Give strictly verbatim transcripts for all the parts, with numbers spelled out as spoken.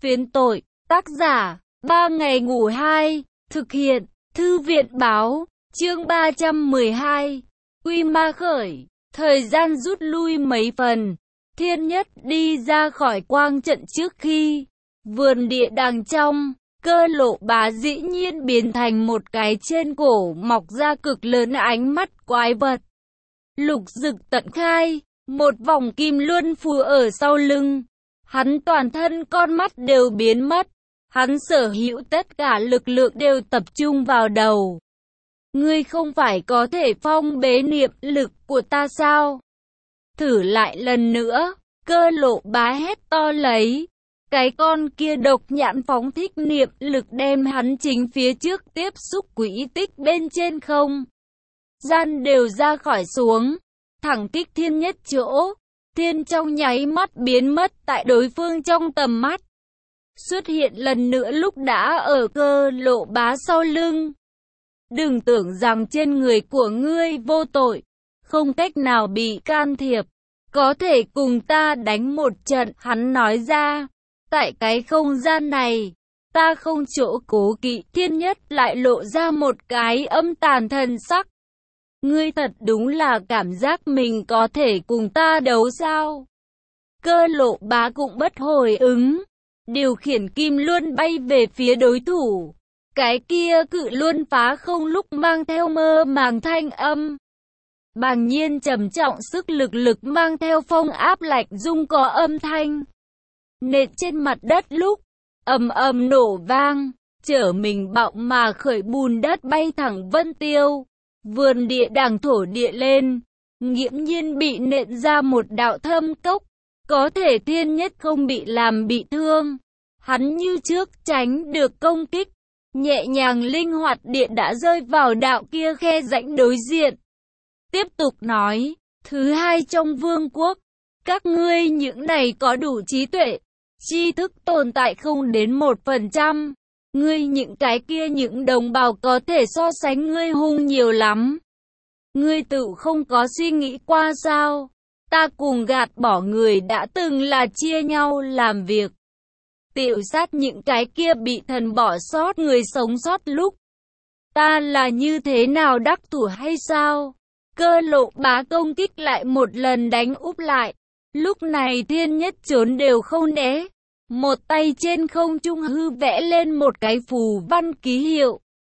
Phiến tội, tác giả, ba ngày ngủ hai, thực hiện, thư viện báo, chương ba trăm mười hai, Quy Ma khởi, thời gian rút lui mấy phần, Thiên Nhất đi ra khỏi quang trận trước khi, vườn địa đàng trong, Cơ Lộ Bá dĩ nhiên biến thành một cái trên cổ mọc ra cực lớn ánh mắt quái vật. Lục Dực tận khai, một vòng kim luân phù ở sau lưng. Hắn toàn thân con mắt đều biến mất. Hắn sở hữu tất cả lực lượng đều tập trung vào đầu. Ngươi không phải có thể phong bế niệm lực của ta sao? Thử lại lần nữa, Cơ Lộ Bá hét to lấy. Cái con kia độc nhãn phóng thích niệm lực đem hắn chính phía trước tiếp xúc quỹ tích bên trên không gian đều ra khỏi xuống, thẳng kích Thiên Nhất chỗ. Thiên trong nháy mắt biến mất tại đối phương trong tầm mắt. Xuất hiện lần nữa lúc đã ở Cơ Lộ Bá sau lưng. Đừng tưởng rằng trên người của ngươi vô tội, không cách nào bị can thiệp, có thể cùng ta đánh một trận, hắn nói ra. Tại cái không gian này, ta không chỗ cố kỵ. Thiên Nhất lại lộ ra một cái âm tàn thần sắc. Ngươi thật đúng là cảm giác mình có thể cùng ta đấu sao? Cơ Lộ Bá cũng bất hồi ứng, điều khiển kim luân bay về phía đối thủ. Cái kia cự luân phá không lúc mang theo mơ màng thanh âm. Bàng nhiên trầm trọng sức lực lực mang theo phong áp lạnh rung có âm thanh. Nện trên mặt đất lúc ầm ầm nổ vang, trở mình bạo mà khởi bùn đất bay thẳng vân tiêu. Vườn địa đàng thổ địa lên, nghiễm nhiên bị nện ra một đạo thâm cốc. Có thể Thiên Nhất không bị làm bị thương. Hắn như trước tránh được công kích. Nhẹ nhàng linh hoạt điện đã rơi vào đạo kia khe rãnh đối diện. Tiếp tục nói, thứ hai trong vương quốc, các ngươi những này có đủ trí tuệ, tri thức tồn tại không đến một phần trăm. Ngươi những cái kia những đồng bào có thể so sánh ngươi hung nhiều lắm. Ngươi tự không có suy nghĩ qua sao? Ta cùng gạt bỏ người đã từng là chia nhau làm việc. Tiểu sát những cái kia bị thần bỏ sót người sống sót lúc. Ta là như thế nào đắc thủ hay sao? Cơ Lộ Bá công kích lại một lần đánh úp lại. Lúc này Thiên Nhất trốn đều không né. Một tay trên không trung hư vẽ lên một cái phù văn ký hiệu.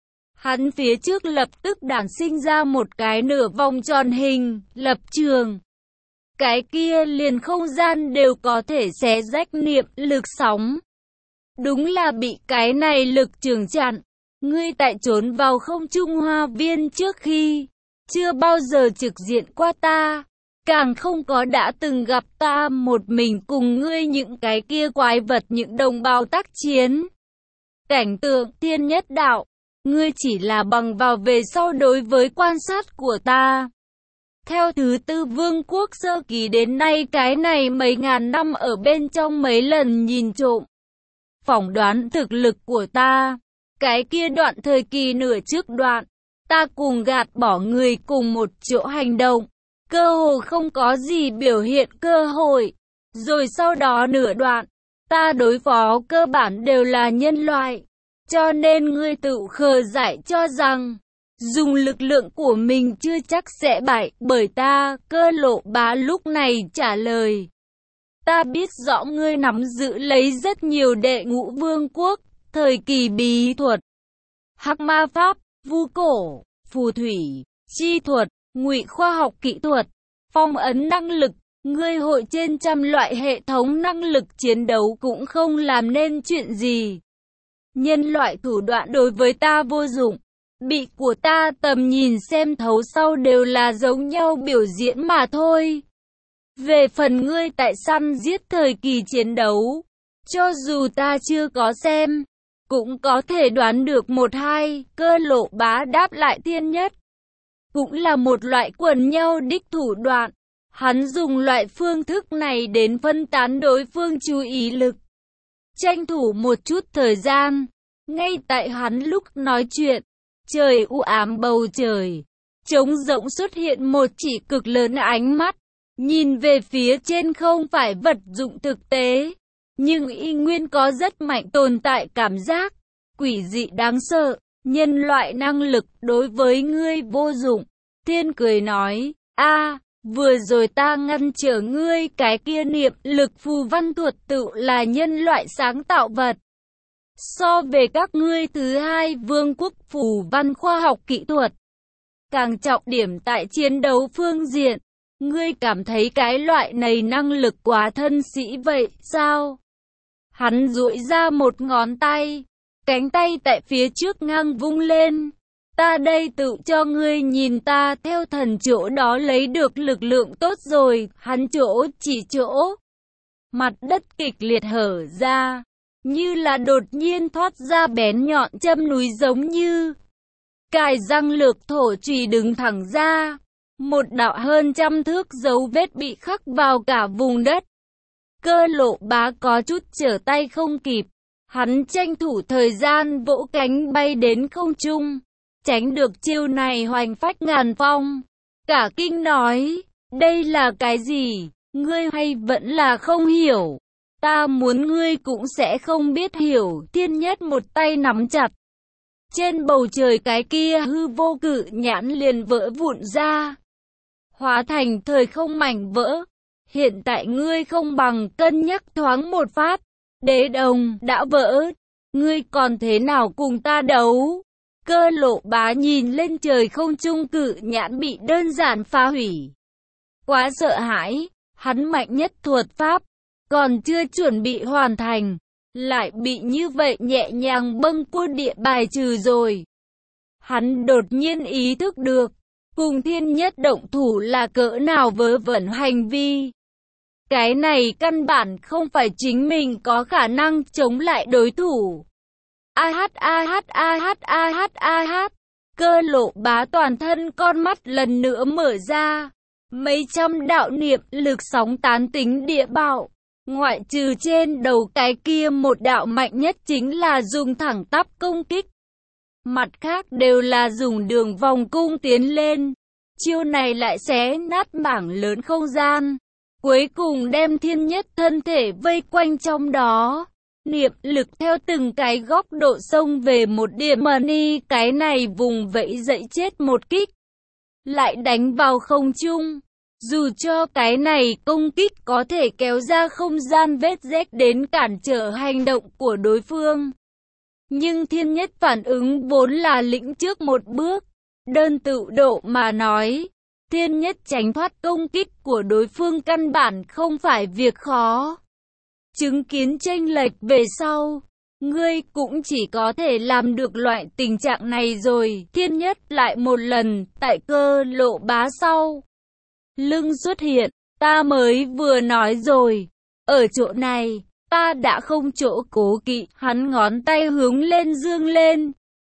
Hắn phía trước lập tức đản sinh ra một cái nửa vòng tròn hình, lập trường. Cái kia liền không gian đều có thể xé rách niệm lực sóng. Đúng là bị cái này lực trường chặn. Ngươi tại trốn vào không trung hoa viên trước khi, chưa bao giờ trực diện qua ta. Càng không có đã từng gặp ta một mình cùng ngươi những cái kia quái vật những đồng bào tác chiến. Cảnh tượng Thiên Nhất đạo, ngươi chỉ là bằng vào về sau đối với quan sát của ta. Theo thứ tư vương quốc sơ kỳ đến nay cái này mấy ngàn năm ở bên trong mấy lần nhìn trộm. Phỏng đoán thực lực của ta, cái kia đoạn thời kỳ nửa trước đoạn, ta cùng gạt bỏ người cùng một chỗ hành động. Cơ hồ không có gì biểu hiện cơ hội. Rồi sau đó nửa đoạn, ta đối phó cơ bản đều là nhân loại. Cho nên ngươi tự khờ giải cho rằng, dùng lực lượng của mình chưa chắc sẽ bại bởi ta. Cơ Lộ Bá lúc này trả lời. Ta biết rõ ngươi nắm giữ lấy rất nhiều đệ ngũ vương quốc, thời kỳ bí thuật, hắc ma pháp, vu cổ, phù thủy, chi thuật, ngụy khoa học kỹ thuật, phong ấn năng lực, ngươi hội trên trăm loại hệ thống năng lực chiến đấu cũng không làm nên chuyện gì. Nhân loại thủ đoạn đối với ta vô dụng, bị của ta tầm nhìn xem thấu sau đều là giống nhau biểu diễn mà thôi. Về phần ngươi tại săn giết thời kỳ chiến đấu, cho dù ta chưa có xem, cũng có thể đoán được một hai. Cơ Lộ Bá đáp lại Thiên Nhất. Cũng là một loại quần nhau đích thủ đoạn. Hắn dùng loại phương thức này đến phân tán đối phương chú ý lực. Tranh thủ một chút thời gian. Ngay tại hắn lúc nói chuyện, trời u ám bầu trời, trống rỗng xuất hiện một chỉ cực lớn ánh mắt. Nhìn về phía trên không phải vật dụng thực tế. nhưng y nguyên có rất mạnh tồn tại cảm giác quỷ dị đáng sợ, nhân loại năng lực đối với ngươi vô dụng. Thiên cười nói, a, vừa rồi ta ngăn trở ngươi cái kia niệm lực phù văn thuật tự là nhân loại sáng tạo vật. So về các ngươi thứ hai vương quốc phù văn khoa học kỹ thuật, càng trọng điểm tại chiến đấu phương diện, ngươi cảm thấy cái loại này năng lực quá thân sĩ vậy sao? Hắn duỗi ra một ngón tay, cánh tay tại phía trước ngang vung lên. Ta đây tự cho ngươi nhìn ta theo thần chỗ đó lấy được lực lượng tốt rồi. Hắn chỗ chỉ chỗ. Mặt đất kịch liệt hở ra, như là đột nhiên thoát ra bén nhọn châm núi giống như. Cài răng lược thổ chùy đứng thẳng ra. Một đạo hơn trăm thước dấu vết bị khắc vào cả vùng đất. Cơ Lộ Bá có chút trở tay không kịp. Hắn tranh thủ thời gian vỗ cánh bay đến không trung. Tránh được chiêu này hoành phách ngàn phong. Cả kinh nói, đây là cái gì? Ngươi hay vẫn là không hiểu? Ta muốn ngươi cũng sẽ không biết hiểu. Thiên Nhất một tay nắm chặt. Trên bầu trời cái kia hư vô cự nhãn liền vỡ vụn ra. Hóa thành thời không mảnh vỡ. Hiện tại ngươi không bằng cân nhắc thoáng một phát. Đế đồng đã vỡ. Ngươi còn thế nào cùng ta đấu? Cơ Lộ Bá nhìn lên trời không trung cự nhãn bị đơn giản phá hủy. Quá sợ hãi, hắn mạnh nhất thuật pháp, còn chưa chuẩn bị hoàn thành, lại bị như vậy nhẹ nhàng bâng cua địa bài trừ rồi. Hắn đột nhiên ý thức được, cùng Thiên Nhất động thủ là cỡ nào vớ vẩn hành vi. Cái này căn bản không phải chính mình có khả năng chống lại đối thủ. A hát a hát a hát a hát a hát. Cơ Lộ Bá toàn thân con mắt lần nữa mở ra. Mấy trăm đạo niệm lực sóng tán tính địa bạo. Ngoại trừ trên đầu cái kia một đạo mạnh nhất chính là dùng thẳng tắp công kích. Mặt khác đều là dùng đường vòng cung tiến lên. Chiêu này lại xé nát mảng lớn không gian. Cuối cùng đem Thiên Nhất thân thể vây quanh trong đó. Niệm lực theo từng cái góc độ xông về một điểm money, cái này vùng vẫy dậy chết một kích. Lại đánh vào không trung. Dù cho cái này công kích có thể kéo ra không gian vết rách đến cản trở hành động của đối phương. Nhưng Thiên Nhất phản ứng vốn là lĩnh trước một bước. Đơn tự độ mà nói, Thiên Nhất tránh thoát công kích của đối phương căn bản không phải việc khó. Chứng kiến chênh lệch về sau, ngươi cũng chỉ có thể làm được loại tình trạng này rồi. Thiên Nhất lại một lần, tại Cơ Lộ Bá sau lưng xuất hiện, ta mới vừa nói rồi, ở chỗ này, ta đã không chỗ cố kỵ. Hắn ngón tay hướng lên dương lên.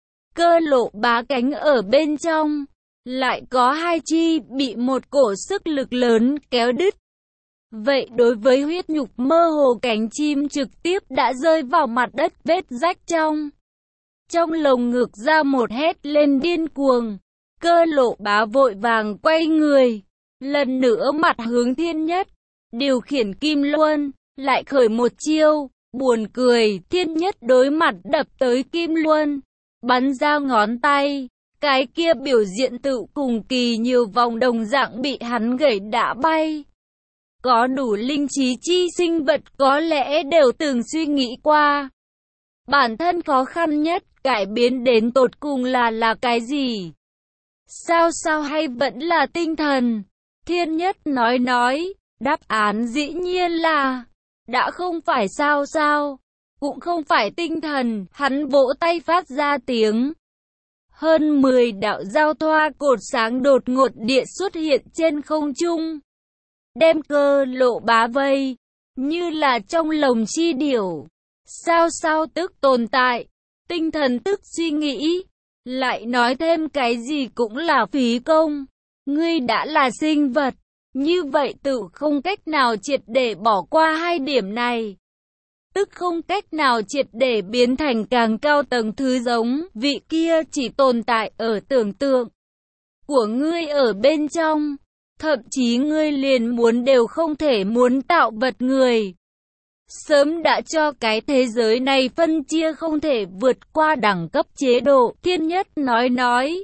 Cơ Lộ Bá cánh ở bên trong, lại có hai chi bị một cổ sức lực lớn kéo đứt. Vậy đối với huyết nhục mơ hồ cánh chim trực tiếp đã rơi vào mặt đất vết rách trong. Trong lồng ngực ra một hét lên điên cuồng. Cơ Lộ Bá vội vàng quay người. Lần nữa mặt hướng Thiên Nhất. Điều khiển Kim Luân. Lại khởi một chiêu. Buồn cười. Thiên Nhất đối mặt đập tới Kim Luân. Bắn ra ngón tay. Cái kia biểu diện tự cùng kỳ nhiều vòng đồng dạng bị hắn gãy đả bay. Có đủ linh trí chi sinh vật có lẽ đều từng suy nghĩ qua. Bản thân khó khăn nhất cải biến đến tột cùng là là cái gì? Sao sao hay vẫn là tinh thần? Thiên Nhất nói nói, đáp án dĩ nhiên là đã không phải sao sao, cũng không phải tinh thần. Hắn vỗ tay phát ra tiếng. Hơn mười đạo giao thoa cột sáng đột ngột địa xuất hiện trên không trung. Đem Cơ Lộ Bá vây, như là trong lồng chi điểu. Sao sao tức tồn tại, tinh thần tức suy nghĩ. Lại nói thêm cái gì cũng là phí công. Ngươi đã là sinh vật, như vậy tự không cách nào triệt để bỏ qua hai điểm này. Tức không cách nào triệt để biến thành càng cao tầng thứ giống vị kia chỉ tồn tại ở tưởng tượng của ngươi ở bên trong. Thậm chí ngươi liền muốn đều không thể muốn tạo vật người. sớm đã cho cái thế giới này phân chia không thể vượt qua đẳng cấp chế độ. Thiên Nhất nói nói,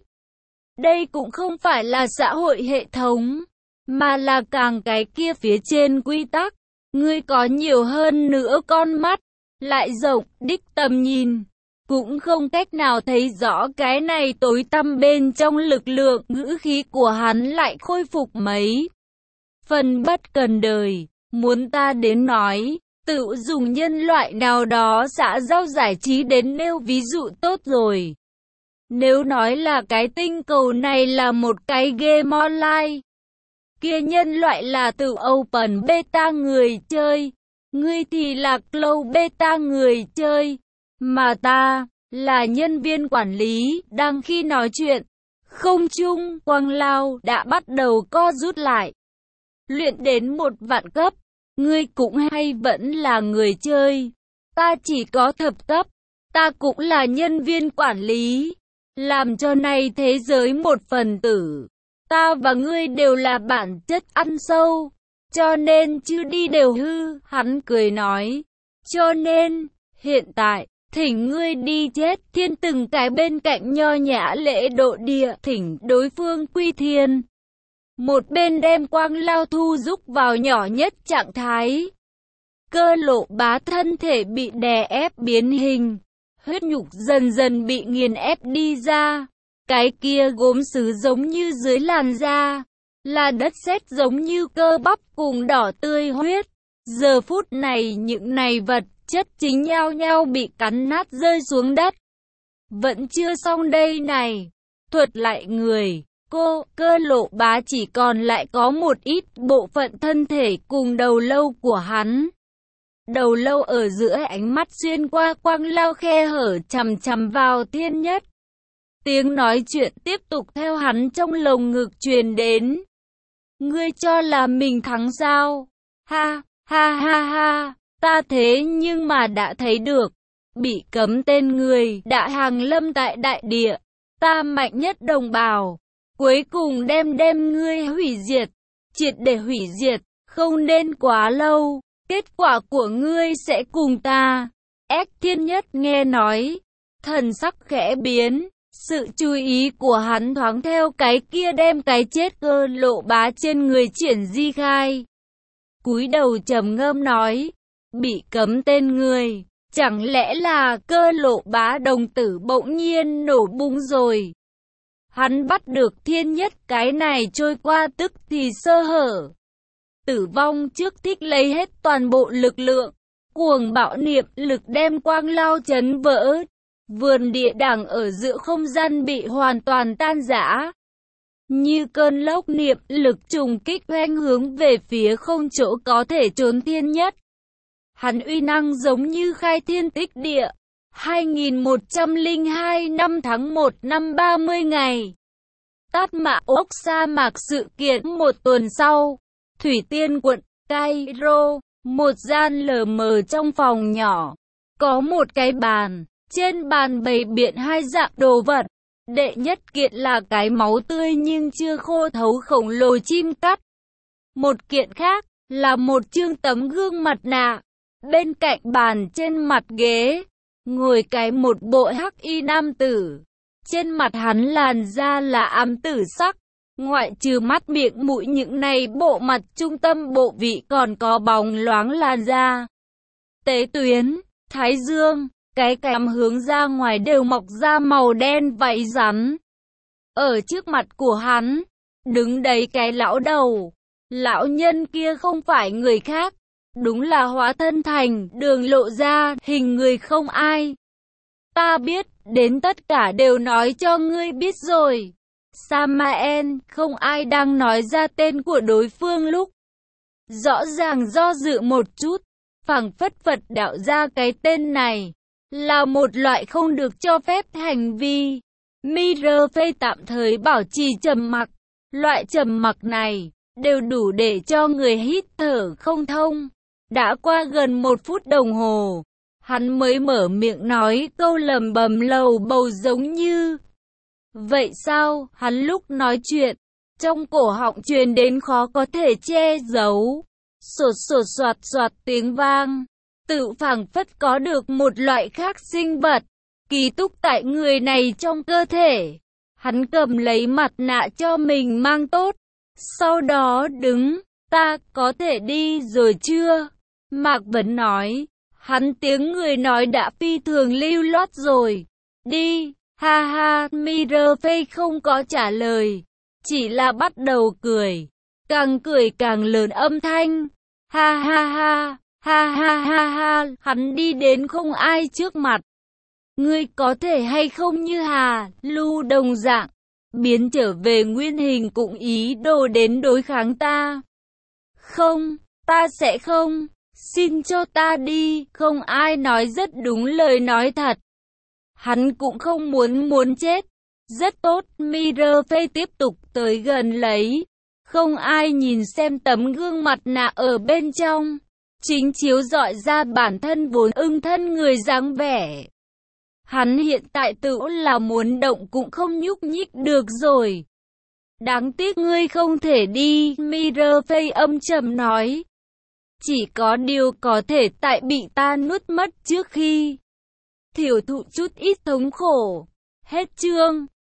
đây cũng không phải là xã hội hệ thống, mà là càng cái kia phía trên quy tắc. Ngươi có nhiều hơn nữa con mắt, lại rộng, đích tầm nhìn, cũng không cách nào thấy rõ cái này tối tăm bên trong lực lượng. Ngữ khí của hắn lại khôi phục mấy phần bất cần đời. Muốn ta đến nói, tự dùng nhân loại nào đó xã giao giải trí đến nêu ví dụ tốt rồi. Nếu nói là cái tinh cầu này là một cái game online, kia nhân loại là tự open beta người chơi, ngươi thì là closed beta người chơi, mà ta là nhân viên quản lý. Đang khi nói chuyện, không trung quang lao đã bắt đầu co rút lại. Luyện đến một vạn cấp, ngươi cũng hay vẫn là người chơi, ta chỉ có thập cấp, ta cũng là nhân viên quản lý, làm cho này thế giới một phần tử. Ta và ngươi đều là bản chất ăn sâu, cho nên chưa đi đều hư. Hắn cười nói, cho nên, hiện tại, thỉnh ngươi đi chết. Thiên từng cái bên cạnh nho nhã lễ độ địa, thỉnh đối phương quy thiên. Một bên đem quang lao thu rúc vào nhỏ nhất trạng thái. Cơ Lộ Bá thân thể bị đè ép biến hình, huyết nhục dần dần bị nghiền ép đi ra. Cái kia gốm sứ giống như dưới làn da, là đất sét giống như cơ bắp cùng đỏ tươi huyết. Giờ phút này những này vật chất chính nhao nhao bị cắn nát rơi xuống đất. Vẫn chưa xong đây này, thuật lại người, cô, Cơ Lộ Bá chỉ còn lại có một ít bộ phận thân thể cùng đầu lâu của hắn. Đầu lâu ở giữa ánh mắt xuyên qua quang lao khe hở chằm chằm vào Thiên Nhất. Tiếng nói chuyện tiếp tục theo hắn trong lồng ngực truyền đến. Ngươi cho là mình thắng sao? Ha, ha ha ha, ta thế nhưng mà đã thấy được. Bị cấm tên người đã hàng lâm tại đại địa. Ta mạnh nhất đồng bào. Cuối cùng đem đem ngươi hủy diệt. Triệt để hủy diệt, không nên quá lâu. Kết quả của ngươi sẽ cùng ta. Ếch Thiên Nhất nghe nói, thần sắc khẽ biến. Sự chú ý của hắn thoáng theo cái kia đem cái chết Cơ Lộ Bá trên người triển di khai. Cúi đầu trầm ngâm nói, bị cấm tên người, chẳng lẽ là Cơ Lộ Bá đồng tử bỗng nhiên nổ bung rồi. Hắn bắt được Thiên Nhất cái này trôi qua tức thì sơ hở. Tử vong trước thích lấy hết toàn bộ lực lượng, cuồng bạo niệm lực đem quang lao chấn vỡ. Vườn địa đàng ở giữa không gian bị hoàn toàn tan rã. Như cơn lốc niệm lực trùng kích hoành hướng về phía không chỗ có thể trốn Thiên Nhất. Hắn uy năng giống như khai thiên tích địa. hai nghìn một trăm lẻ hai năm tháng một năm ba mươi ngày. Tát Mạ ốc sa mạc sự kiện một tuần sau. Thủy Tiên quận Cairo, một gian lờ mờ trong phòng nhỏ. Có một cái bàn. Trên bàn bày biện hai dạng đồ vật. Đệ nhất kiện là cái máu tươi nhưng chưa khô thấu khổng lồ chim cắt. Một kiện khác là một chương tấm gương mặt nạ. Bên cạnh bàn trên mặt ghế, ngồi cái một bộ hắc y nam tử. Trên mặt hắn làn da là ám tử sắc. Ngoại trừ mắt miệng mũi những này bộ mặt trung tâm bộ vị còn có bóng loáng làn da. Tế tuyến, thái dương. Cái cằm hướng ra ngoài đều mọc ra màu đen vảy rắn. Ở trước mặt của hắn, đứng đấy cái lão đầu. Lão nhân kia không phải người khác, đúng là hóa thân thành Đường Lộ ra hình người không ai. Ta biết, đến tất cả đều nói cho ngươi biết rồi. Samael, không ai đang nói ra tên của đối phương lúc. Rõ ràng do dự một chút, phảng phất Phật đạo ra cái tên này. Là một loại không được cho phép hành vi. Mirror phê tạm thời bảo trì trầm mặc. Loại trầm mặc này đều đủ để cho người hít thở không thông. Đã qua gần một phút đồng hồ, hắn mới mở miệng nói câu lầm bầm lầu bầu giống như. Vậy sao? Hắn lúc nói chuyện, trong cổ họng truyền đến khó có thể che giấu. Sột sột soạt soạt tiếng vang. tự phảng phất có được một loại khác sinh vật, ký túc tại người này trong cơ thể. Hắn cầm lấy mặt nạ cho mình mang tốt, sau đó đứng, ta có thể đi rồi chưa? Mạc Vấn nói, hắn tiếng người nói đã phi thường lưu loát rồi. Đi, ha ha, Mirafei không có trả lời, chỉ là bắt đầu cười, càng cười càng lớn âm thanh, ha ha ha, ha ha ha ha, hắn đi đến không ai trước mặt. Ngươi có thể hay không như Hà, Lưu đồng dạng, biến trở về nguyên hình cũng ý đồ đến đối kháng ta. Không, ta sẽ không, xin cho ta đi, không ai nói rất đúng lời nói thật. Hắn cũng không muốn muốn chết. Rất tốt, Mirafei tiếp tục tới gần lấy. Không ai nhìn xem tấm gương mặt nạ ở bên trong. Chính chiếu rọi ra bản thân vốn ưng thân người dáng vẻ. Hắn hiện tại tự là muốn động cũng không nhúc nhích được rồi. Đáng tiếc ngươi không thể đi, Mirafei âm trầm nói. Chỉ có điều có thể tại bị ta nuốt mất trước khi thiểu thụ chút ít thống khổ. Hết chương.